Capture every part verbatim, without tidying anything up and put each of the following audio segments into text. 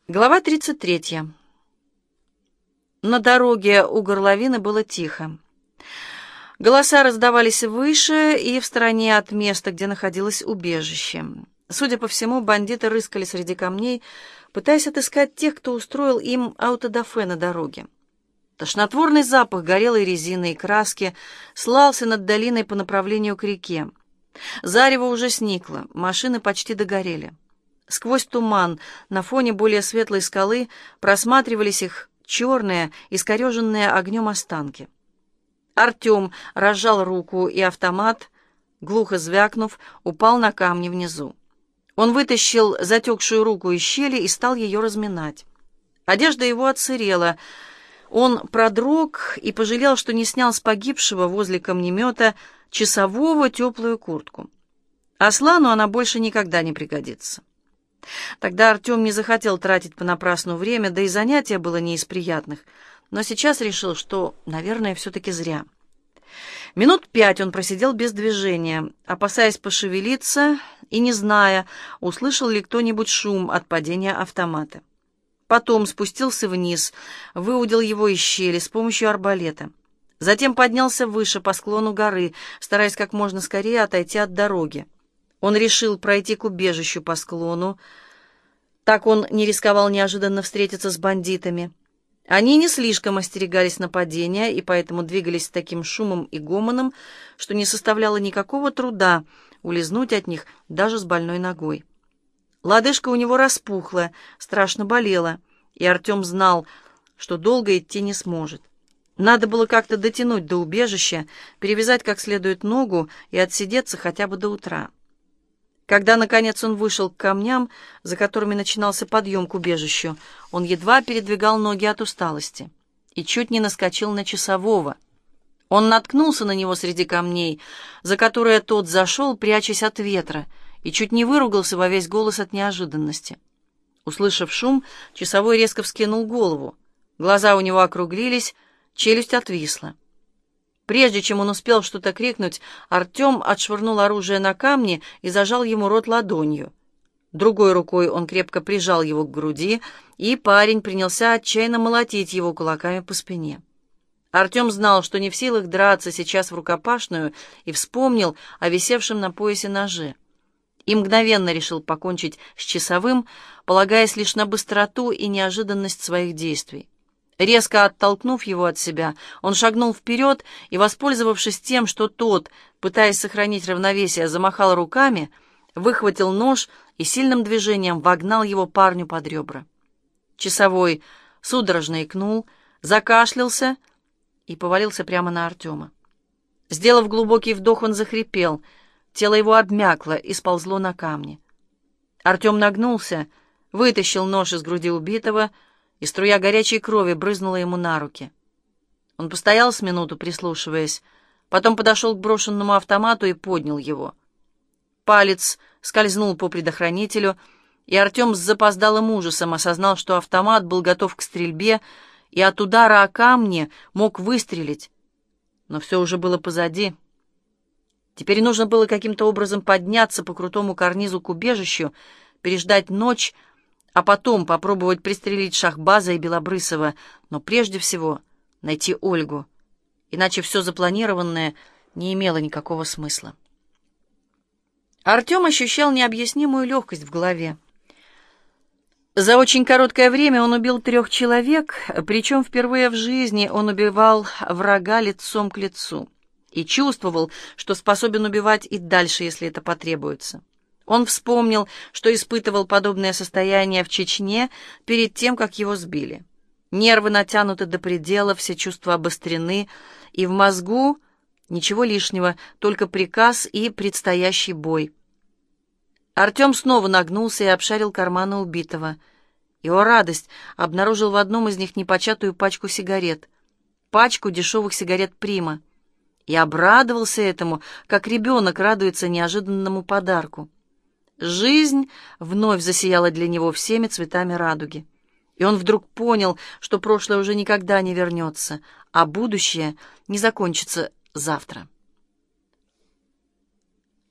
Глава тридцать третья. На дороге у горловины было тихо. Голоса раздавались выше и в стороне от места, где находилось убежище. Судя по всему, бандиты рыскали среди камней, пытаясь отыскать тех, кто устроил им аутодафе на дороге. Тошнотворный запах горелой резины и краски слался над долиной по направлению к реке. Зарево уже сникло, машины почти догорели. Сквозь туман на фоне более светлой скалы просматривались их черные, искореженные огнем останки. Артем разжал руку, и автомат, глухо звякнув, упал на камни внизу. Он вытащил затекшую руку из щели и стал ее разминать. Одежда его отсырела. Он продрог и пожалел, что не снял с погибшего возле камнемета часового теплую куртку. Аслану она больше никогда не пригодится. Тогда Артем не захотел тратить понапрасну время, да и занятие было не из приятных, но сейчас решил, что, наверное, все-таки зря. Минут пять он просидел без движения, опасаясь пошевелиться и не зная, услышал ли кто-нибудь шум от падения автомата. Потом спустился вниз, выудил его из щели с помощью арбалета. Затем поднялся выше по склону горы, стараясь как можно скорее отойти от дороги. Он решил пройти к убежищу по склону. Так он не рисковал неожиданно встретиться с бандитами. Они не слишком остерегались нападения и поэтому двигались с таким шумом и гомоном, что не составляло никакого труда улизнуть от них даже с больной ногой. Лодыжка у него распухла, страшно болела, и Артем знал, что долго идти не сможет. Надо было как-то дотянуть до убежища, перевязать как следует ногу и отсидеться хотя бы до утра. Когда, наконец, он вышел к камням, за которыми начинался подъем к убежищу, он едва передвигал ноги от усталости и чуть не наскочил на часового. Он наткнулся на него среди камней, за которые тот зашел, прячась от ветра, и чуть не выругался во весь голос от неожиданности. Услышав шум, часовой резко вскинул голову. Глаза у него округлились, челюсть отвисла. Прежде чем он успел что-то крикнуть, Артем отшвырнул оружие на камни и зажал ему рот ладонью. Другой рукой он крепко прижал его к груди, и парень принялся отчаянно молотить его кулаками по спине. Артем знал, что не в силах драться сейчас в рукопашную, и вспомнил о висевшем на поясе ноже. И мгновенно решил покончить с часовым, полагаясь лишь на быстроту и неожиданность своих действий. Резко оттолкнув его от себя, он шагнул вперед и, воспользовавшись тем, что тот, пытаясь сохранить равновесие, замахал руками, выхватил нож и сильным движением вогнал его парню под ребра. Часовой судорожно икнул, закашлялся и повалился прямо на Артема. Сделав глубокий вдох, он захрипел, тело его обмякло и сползло на камни. Артем нагнулся, вытащил нож из груди убитого, и струя горячей крови брызнула ему на руки. Он постоял с минуту, прислушиваясь, потом подошел к брошенному автомату и поднял его. Палец скользнул по предохранителю, и Артем с запоздалым ужасом осознал, что автомат был готов к стрельбе и от удара о камни мог выстрелить. Но все уже было позади. Теперь нужно было каким-то образом подняться по крутому карнизу к убежищу, переждать ночь, а потом попробовать пристрелить Шахбаза и Белобрысова, но прежде всего найти Ольгу, иначе все запланированное не имело никакого смысла. Артем ощущал необъяснимую легкость в голове. За очень короткое время он убил трех человек, причем впервые в жизни он убивал врага лицом к лицу и чувствовал, что способен убивать и дальше, если это потребуется. Он вспомнил, что испытывал подобное состояние в Чечне перед тем, как его сбили. Нервы натянуты до предела, все чувства обострены, и в мозгу ничего лишнего, только приказ и предстоящий бой. Артем снова нагнулся и обшарил карманы убитого. Его радость обнаружил в одном из них непочатую пачку сигарет, пачку дешевых сигарет «Прима», и обрадовался этому, как ребенок радуется неожиданному подарку. Жизнь вновь засияла для него всеми цветами радуги. И он вдруг понял, что прошлое уже никогда не вернется, а будущее не закончится завтра.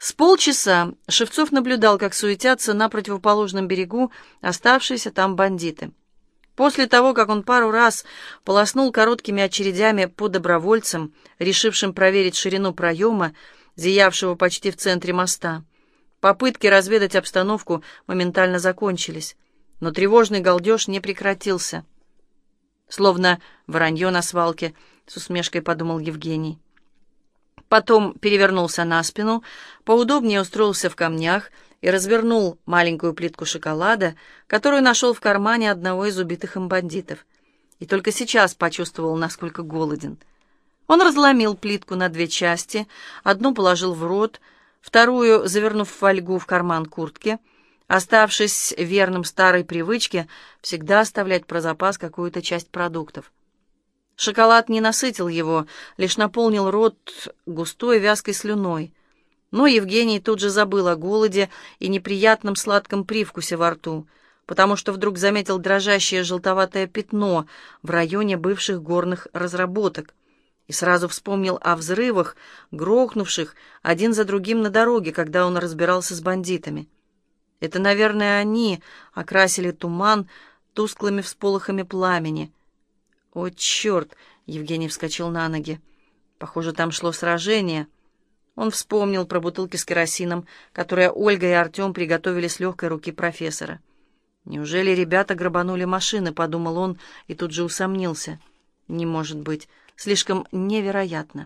С полчаса Шевцов наблюдал, как суетятся на противоположном берегу оставшиеся там бандиты. После того, как он пару раз полоснул короткими очередями по добровольцам, решившим проверить ширину проема, зиявшего почти в центре моста, попытки разведать обстановку моментально закончились, но тревожный галдеж не прекратился. Словно воронье на свалке, с усмешкой подумал Евгений. Потом перевернулся на спину, поудобнее устроился в камнях и развернул маленькую плитку шоколада, которую нашел в кармане одного из убитых им бандитов. И только сейчас почувствовал, насколько голоден. Он разломил плитку на две части, одну положил в рот, вторую, завернув в фольгу, в карман куртки, оставшись верным старой привычке всегда оставлять про запас какую-то часть продуктов. Шоколад не насытил его, лишь наполнил рот густой вязкой слюной. Но Евгений тут же забыл о голоде и неприятном сладком привкусе во рту, потому что вдруг заметил дрожащее желтоватое пятно в районе бывших горных разработок и сразу вспомнил о взрывах, грохнувших один за другим на дороге, когда он разбирался с бандитами. Это, наверное, они окрасили туман тусклыми всполохами пламени. «О, черт!» — Евгений вскочил на ноги. «Похоже, там шло сражение». Он вспомнил про бутылки с керосином, которые Ольга и Артем приготовили с легкой руки профессора. «Неужели ребята грабанули машины?» — подумал он и тут же усомнился. «Не может быть. Слишком невероятно».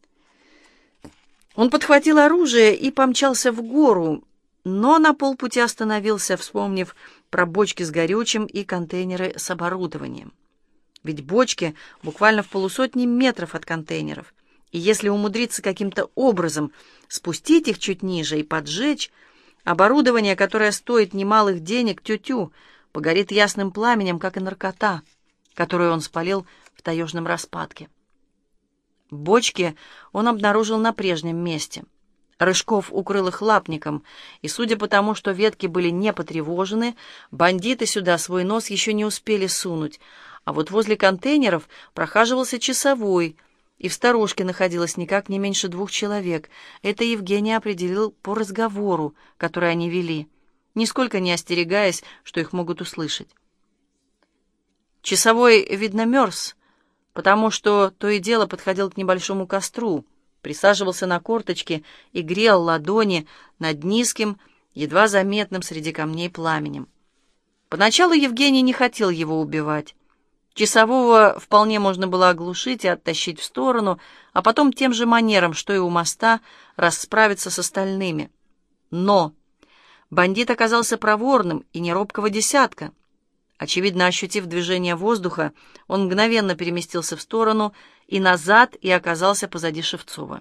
Он подхватил оружие и помчался в гору, но на полпути остановился, вспомнив про бочки с горючим и контейнеры с оборудованием. Ведь бочки буквально в полусотни метров от контейнеров, и если умудриться каким-то образом спустить их чуть ниже и поджечь, оборудование, которое стоит немалых денег, тю-тю, погорит ясным пламенем, как и наркота, которую он спалил в таежном распадке. Бочки он обнаружил на прежнем месте. Рыжков укрыл их лапником, и, судя по тому, что ветки были не потревожены, бандиты сюда свой нос еще не успели сунуть, а вот возле контейнеров прохаживался часовой, и в сторожке находилось никак не меньше двух человек. Это Евгений определил по разговору, который они вели, нисколько не остерегаясь, что их могут услышать. Часовой, видно, мерз, потому что то и дело подходил к небольшому костру, присаживался на корточки и грел ладони над низким, едва заметным среди камней пламенем. Поначалу Евгений не хотел его убивать. Часового вполне можно было оглушить и оттащить в сторону, а потом тем же манером, что и у моста, расправиться с остальными. Но бандит оказался проворным и не робкого десятка. Очевидно, ощутив движение воздуха, он мгновенно переместился в сторону и назад и оказался позади Шевцова.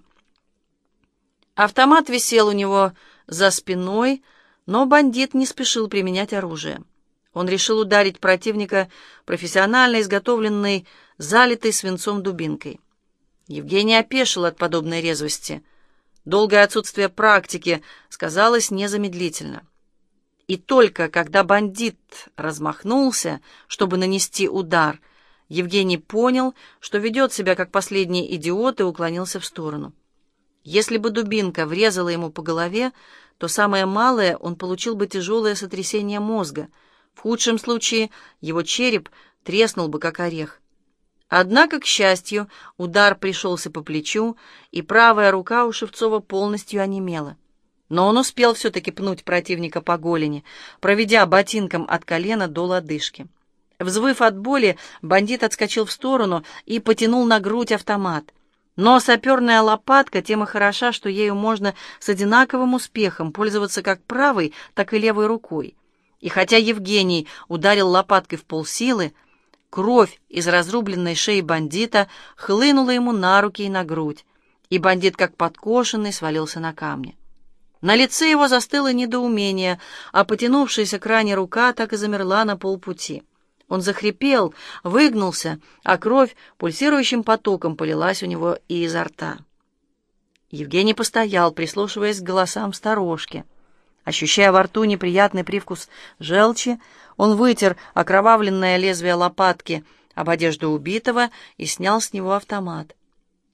Автомат висел у него за спиной, но бандит не спешил применять оружие. Он решил ударить противника профессионально изготовленной, залитой свинцом дубинкой. Евгений опешил от подобной резвости. Долгое отсутствие практики сказалось незамедлительно. И только когда бандит размахнулся, чтобы нанести удар, Евгений понял, что ведет себя как последний идиот, и уклонился в сторону. Если бы дубинка врезала ему по голове, то самое малое он получил бы тяжелое сотрясение мозга. В худшем случае его череп треснул бы, как орех. Однако, к счастью, удар пришелся по плечу, и правая рука у Шевцова полностью онемела. Но он успел все-таки пнуть противника по голени, проведя ботинком от колена до лодыжки. Взвыв от боли, бандит отскочил в сторону и потянул на грудь автомат. Но саперная лопатка тем и хороша, что ею можно с одинаковым успехом пользоваться как правой, так и левой рукой. И хотя Евгений ударил лопаткой в полсилы, кровь из разрубленной шеи бандита хлынула ему на руки и на грудь, и бандит, как подкошенный, свалился на камни. На лице его застыло недоумение, а потянувшаяся к ране рука так и замерла на полпути. Он захрипел, выгнулся, а кровь пульсирующим потоком полилась у него и изо рта. Евгений постоял, прислушиваясь к голосам сторожки. Ощущая во рту неприятный привкус желчи, он вытер окровавленное лезвие лопатки об одежду убитого и снял с него автомат.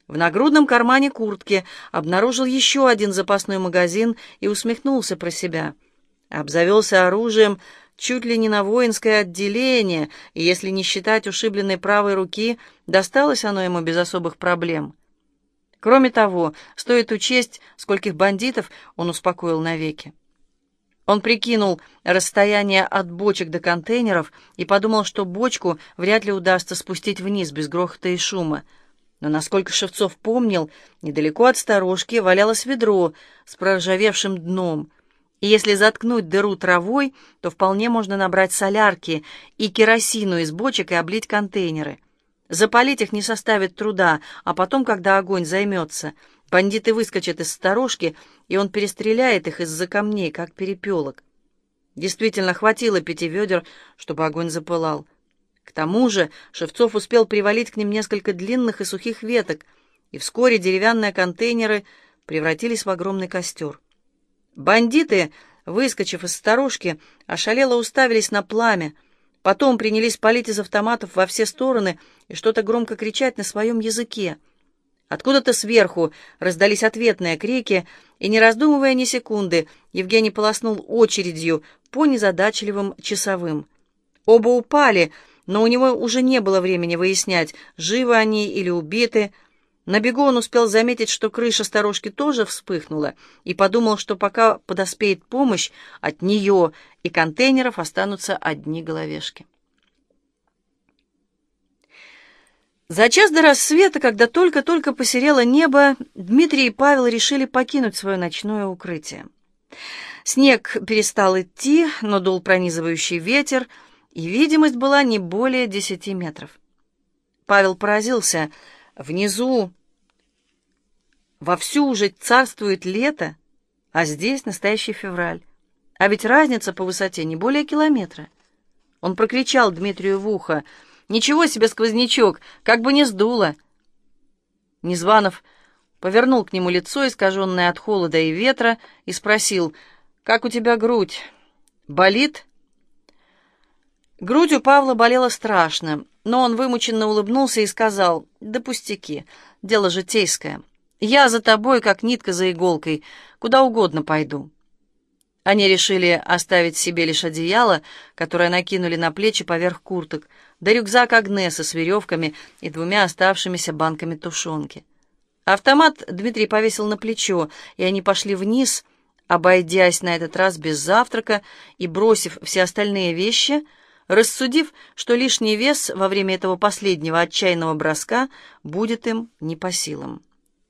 В нагрудном кармане куртки обнаружил еще один запасной магазин и усмехнулся про себя. Обзавелся оружием чуть ли не на воинское отделение, и если не считать ушибленной правой руки, досталось оно ему без особых проблем. Кроме того, стоит учесть, скольких бандитов он успокоил навеки. Он прикинул расстояние от бочек до контейнеров и подумал, что бочку вряд ли удастся спустить вниз без грохота и шума. Но, насколько Шевцов помнил, недалеко от сторожки валялось ведро с проржавевшим дном, и если заткнуть дыру травой, то вполне можно набрать солярки и керосину из бочек и облить контейнеры. Запалить их не составит труда, а потом, когда огонь займется, бандиты выскочат из сторожки, и он перестреляет их из-за камней, как перепелок. Действительно, хватило пяти ведер, чтобы огонь запылал. К тому же Шевцов успел привалить к ним несколько длинных и сухих веток, и вскоре деревянные контейнеры превратились в огромный костер. Бандиты, выскочив из сторожки, ошалело уставились на пламя, потом принялись палить из автоматов во все стороны и что-то громко кричать на своем языке. Откуда-то сверху раздались ответные крики, и, не раздумывая ни секунды, Евгений полоснул очередью по незадачливым часовым. Оба упали, но у него уже не было времени выяснять, живы они или убиты. На бегу он успел заметить, что крыша сторожки тоже вспыхнула, и подумал, что пока подоспеет помощь, от нее и контейнеров останутся одни головешки. За час до рассвета, когда только-только посерело небо, Дмитрий и Павел решили покинуть свое ночное укрытие. Снег перестал идти, но дул пронизывающий ветер, и видимость была не более десяти метров. Павел поразился. Внизу вовсю уже царствует лето, а здесь настоящий февраль. А ведь разница по высоте не более километра. Он прокричал Дмитрию в ухо: «Ничего себе сквознячок, как бы не сдуло!» Незванов повернул к нему лицо, искаженное от холода и ветра, и спросил: «Как у тебя грудь? Болит?» Грудь у Павла болела страшно, но он вымученно улыбнулся и сказал: «Да пустяки, дело житейское. Я за тобой, как нитка за иголкой, куда угодно пойду». Они решили оставить себе лишь одеяло, которое накинули на плечи поверх курток, да рюкзак Агнесы с веревками и двумя оставшимися банками тушенки. Автомат Дмитрий повесил на плечо, и они пошли вниз, обойдясь на этот раз без завтрака и бросив все остальные вещи, рассудив, что лишний вес во время этого последнего отчаянного броска будет им не по силам.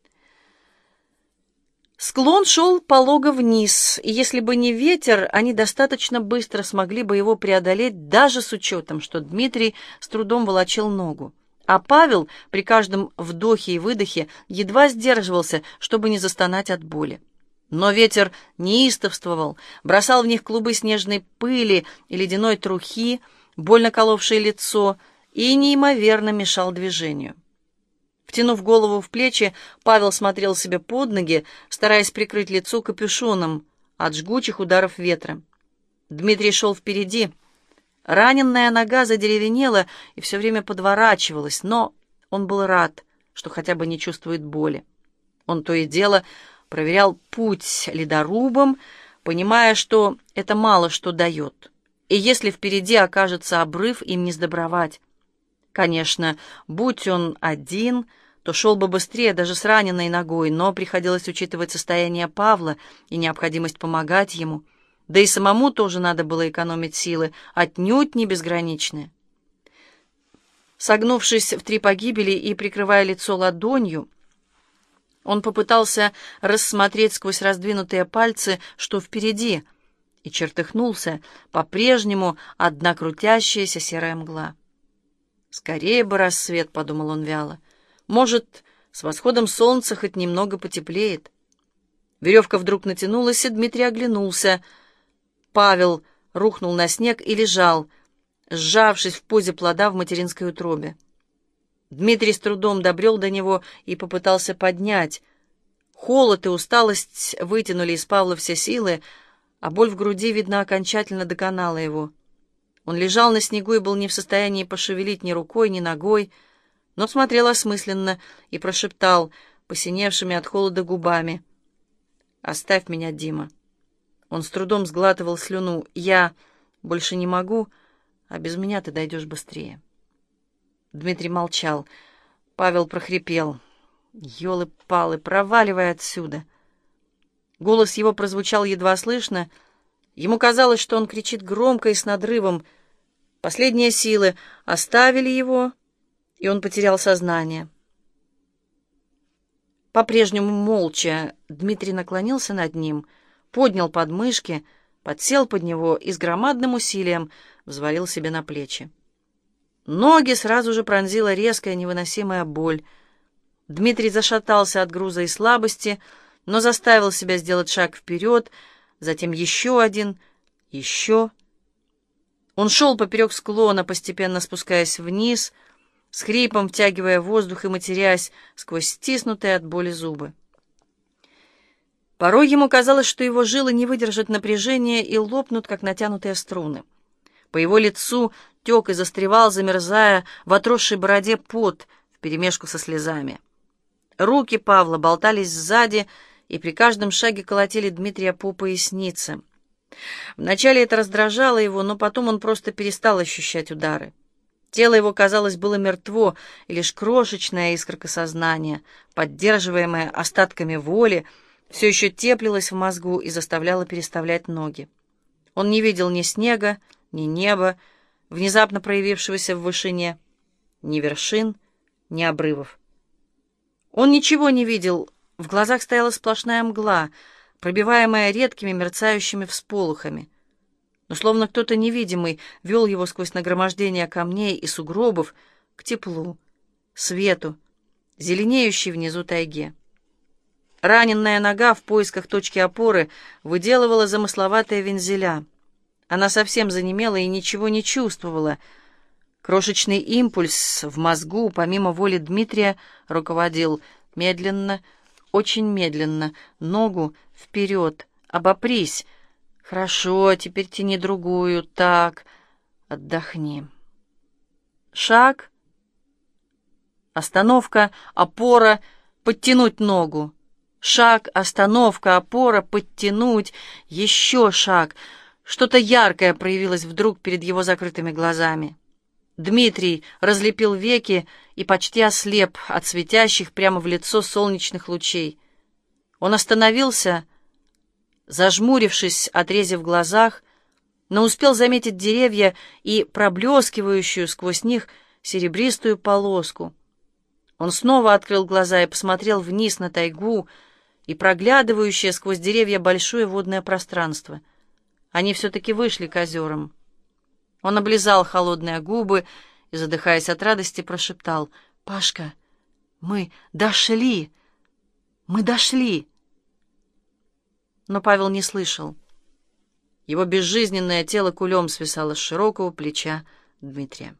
Склон шел полого вниз, и если бы не ветер, они достаточно быстро смогли бы его преодолеть, даже с учетом, что Дмитрий с трудом волочил ногу, а Павел при каждом вдохе и выдохе едва сдерживался, чтобы не застонать от боли. Но ветер неистовствовал, бросал в них клубы снежной пыли и ледяной трухи, больно коловшие лицо, и неимоверно мешал движению. Втянув голову в плечи, Павел смотрел себе под ноги, стараясь прикрыть лицо капюшоном от жгучих ударов ветра. Дмитрий шел впереди. Раненная нога задеревенела и все время подворачивалась, но он был рад, что хотя бы не чувствует боли. Он то и дело проверял путь ледорубом, понимая, что это мало что дает, и если впереди окажется обрыв, им не сдобровать. Конечно, будь он один, то шел бы быстрее даже с раненой ногой, но приходилось учитывать состояние Павла и необходимость помогать ему, да и самому тоже надо было экономить силы, отнюдь не безграничные. Согнувшись в три погибели и прикрывая лицо ладонью, он попытался рассмотреть сквозь раздвинутые пальцы, что впереди, и чертыхнулся, по-прежнему одна крутящаяся серая мгла. «Скорее бы рассвет», — подумал он вяло. «Может, с восходом солнца хоть немного потеплеет». Веревка вдруг натянулась, и Дмитрий оглянулся. Павел рухнул на снег и лежал, сжавшись в позе плода в материнской утробе. Дмитрий с трудом добрел до него и попытался поднять. Холод и усталость вытянули из Павла все силы, а боль в груди, видно, окончательно доконала его. Он лежал на снегу и был не в состоянии пошевелить ни рукой, ни ногой. но смотрел осмысленно и прошептал посиневшими от холода губами: «Оставь меня, Дима». Он с трудом сглатывал слюну. «Я больше не могу, а без меня ты дойдешь быстрее». Дмитрий молчал. Павел прохрипел: «Ёлы-палы, проваливай отсюда!» Голос его прозвучал едва слышно. Ему казалось, что он кричит громко и с надрывом. Последние силы оставили его, и он потерял сознание. По-прежнему молча Дмитрий наклонился над ним, поднял подмышки, подсел под него и с громадным усилием взвалил себе на плечи. Ноги сразу же пронзила резкая невыносимая боль. Дмитрий зашатался от груза и слабости, но заставил себя сделать шаг вперед, затем еще один, еще. Он шел поперек склона, постепенно спускаясь вниз, с хрипом втягивая воздух и матерясь сквозь стиснутые от боли зубы. Порой ему казалось, что его жилы не выдержат напряжения и лопнут, как натянутые струны. По его лицу тек и застревал, замерзая в отросшей бороде пот вперемешку со слезами. Руки Павла болтались сзади и при каждом шаге колотили Дмитрия по пояснице. Вначале это раздражало его, но потом он просто перестал ощущать удары. Тело его, казалось, было мертво, и лишь крошечная искорка сознания, поддерживаемая остатками воли, все еще теплилась в мозгу и заставляла переставлять ноги. Он не видел ни снега, ни неба, внезапно проявившегося в вышине, ни вершин, ни обрывов. Он ничего не видел, в глазах стояла сплошная мгла, пробиваемая редкими мерцающими всполохами. Но словно кто-то невидимый вел его сквозь нагромождение камней и сугробов к теплу, свету, зеленеющей внизу тайге. Раненная нога в поисках точки опоры выделывала замысловатые вензеля. Она совсем занемела и ничего не чувствовала. Крошечный импульс в мозгу, помимо воли Дмитрия, руководил медленно, очень медленно, ногу вперед, обопрись. Хорошо, теперь тяни другую, так, отдохни. Шаг, остановка, опора, подтянуть ногу. Шаг, остановка, опора, подтянуть, еще шаг. Что-то яркое проявилось вдруг перед его закрытыми глазами. Дмитрий разлепил веки и почти ослеп от светящих прямо в лицо солнечных лучей. Он остановился, зажмурившись, отрезав в глазах, но успел заметить деревья и проблескивающую сквозь них серебристую полоску. Он снова открыл глаза и посмотрел вниз на тайгу и проглядывающее сквозь деревья большое водное пространство. Они все-таки вышли к озерам. Он облизал холодные губы и, задыхаясь от радости, прошептал: «Пашка, мы дошли! Мы дошли!» Но Павел не слышал. Его безжизненное тело кулем свисало с широкого плеча Дмитрия.